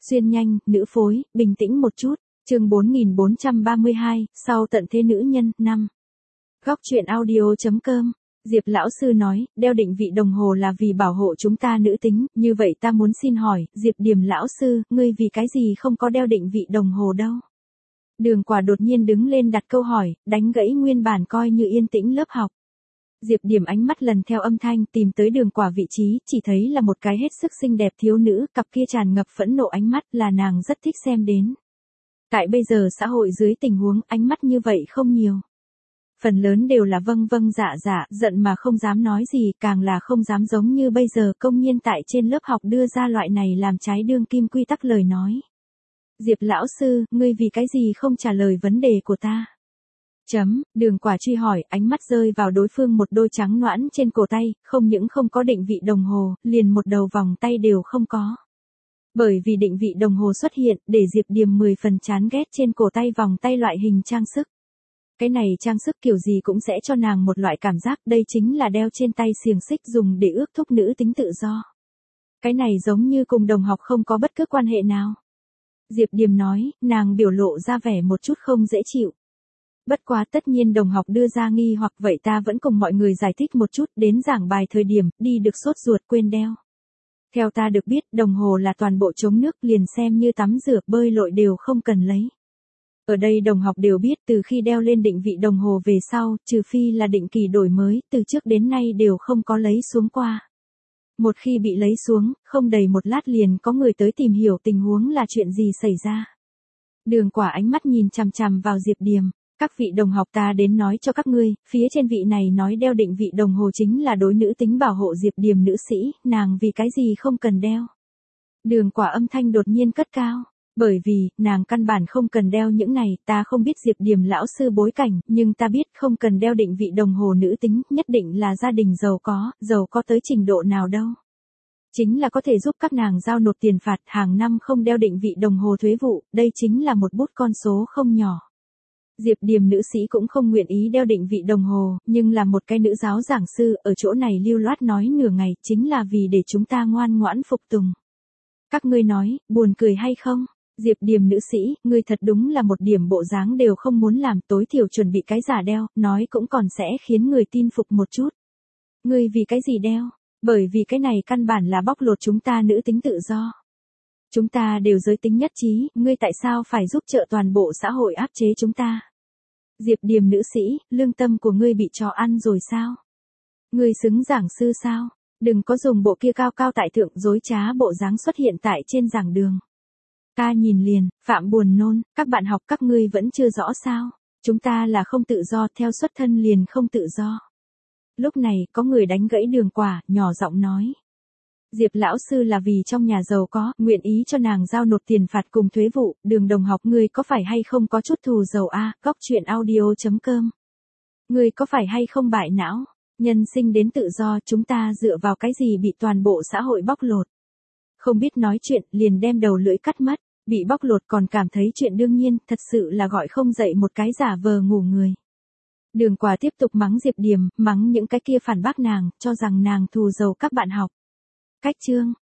Xuyên nhanh, nữ phối, bình tĩnh một chút. Chương 4432, sau tận thế nữ nhân, 5. Góc truyện audio.com. Diệp lão sư nói, đeo định vị đồng hồ là vì bảo hộ chúng ta nữ tính, như vậy ta muốn xin hỏi, Diệp Điềm lão sư, ngươi vì cái gì không có đeo định vị đồng hồ đâu? Đường Quả đột nhiên đứng lên đặt câu hỏi, đánh gãy nguyên bản coi như yên tĩnh lớp học. Diệp Điềm ánh mắt lần theo âm thanh tìm tới Đường Quả vị trí, chỉ thấy là một cái hết sức xinh đẹp thiếu nữ, cặp kia tràn ngập phẫn nộ ánh mắt là nàng rất thích xem đến. Tại bây giờ xã hội dưới tình huống ánh mắt như vậy không nhiều. Phần lớn đều là vâng vâng dạ dạ, giận mà không dám nói gì, càng là không dám giống như bây giờ công nhiên tại trên lớp học đưa ra loại này làm trái đương kim quy tắc lời nói. Diệp lão sư, ngươi vì cái gì không trả lời vấn đề của ta? Đường Quả truy hỏi, ánh mắt rơi vào đối phương một đôi trắng nõn trên cổ tay, không những không có định vị đồng hồ, liền một đầu vòng tay đều không có. Bởi vì định vị đồng hồ xuất hiện, để Diệp Điềm 10 phần chán ghét trên cổ tay vòng tay loại hình trang sức. Cái này trang sức kiểu gì cũng sẽ cho nàng một loại cảm giác, đây chính là đeo trên tay xiềng xích dùng để ước thúc nữ tính tự do. Cái này giống như cùng đồng học không có bất cứ quan hệ nào. Diệp Điềm nói, nàng biểu lộ ra vẻ một chút không dễ chịu. Bất quá tất nhiên đồng học đưa ra nghi hoặc vậy ta vẫn cùng mọi người giải thích một chút, đến giảng bài thời điểm, đi được sốt ruột quên đeo. Theo ta được biết, đồng hồ là toàn bộ chống nước, liền xem như tắm rửa, bơi lội đều không cần lấy. Ở đây đồng học đều biết từ khi đeo lên định vị đồng hồ về sau, trừ phi là định kỳ đổi mới, từ trước đến nay đều không có lấy xuống qua. Một khi bị lấy xuống, không đầy một lát liền có người tới tìm hiểu tình huống là chuyện gì xảy ra. Đường Quả ánh mắt nhìn chằm chằm vào Diệp Điềm. Các vị đồng học ta đến nói cho các ngươi, phía trên vị này nói đeo định vị đồng hồ chính là đối nữ tính bảo hộ Diệp Điềm nữ sĩ, nàng vì cái gì không cần đeo. Đường Quả âm thanh đột nhiên cất cao. Bởi vì, nàng căn bản không cần đeo những này, ta không biết Diệp Điềm lão sư bối cảnh, nhưng ta biết không cần đeo định vị đồng hồ nữ tính, nhất định là gia đình giàu có tới trình độ nào đâu. Chính là có thể giúp các nàng giao nộp tiền phạt hàng năm không đeo định vị đồng hồ thuế vụ, đây chính là một bút con số không nhỏ. Diệp Điềm nữ sĩ cũng không nguyện ý đeo định vị đồng hồ, nhưng là một cái nữ giáo giảng sư, ở chỗ này lưu loát nói nửa ngày, chính là vì để chúng ta ngoan ngoãn phục tùng. Các ngươi nói, buồn cười hay không? Diệp Điềm nữ sĩ, ngươi thật đúng là một điểm bộ dáng đều không muốn làm, tối thiểu chuẩn bị cái giả đeo, nói cũng còn sẽ khiến người tin phục một chút. Ngươi vì cái gì đeo? Bởi vì cái này căn bản là bóc lột chúng ta nữ tính tự do. Chúng ta đều giới tính nhất trí, ngươi tại sao phải giúp trợ toàn bộ xã hội áp chế chúng ta? Diệp Điềm nữ sĩ, lương tâm của ngươi bị chó ăn rồi sao? Ngươi xứng giảng sư sao? Đừng có dùng bộ kia cao cao tại thượng dối trá bộ dáng xuất hiện tại trên giảng đường. Ta nhìn liền, Phạm buồn nôn, các bạn học các ngươi vẫn chưa rõ sao? Chúng ta là không tự do, theo xuất thân liền không tự do. Lúc này, có người đánh gãy Đường Quả, nhỏ giọng nói. Diệp lão sư là vì trong nhà giàu có, nguyện ý cho nàng giao nộp tiền phạt cùng thuế vụ, Đường đồng học ngươi có phải hay không có chút thù giàu a? Góc truyện audio.com. Ngươi có phải hay không bại não? Nhân sinh đến tự do, chúng ta dựa vào cái gì bị toàn bộ xã hội bóc lột? Không biết nói chuyện, liền đem đầu lưỡi cắt mất, bị bóc lột còn cảm thấy chuyện đương nhiên, thật sự là gọi không dậy một cái giả vờ ngủ người. Đường Quả tiếp tục mắng Diệp Điềm, mắng những cái kia phản bác nàng, cho rằng nàng thù giàu các bạn học. Cách chương,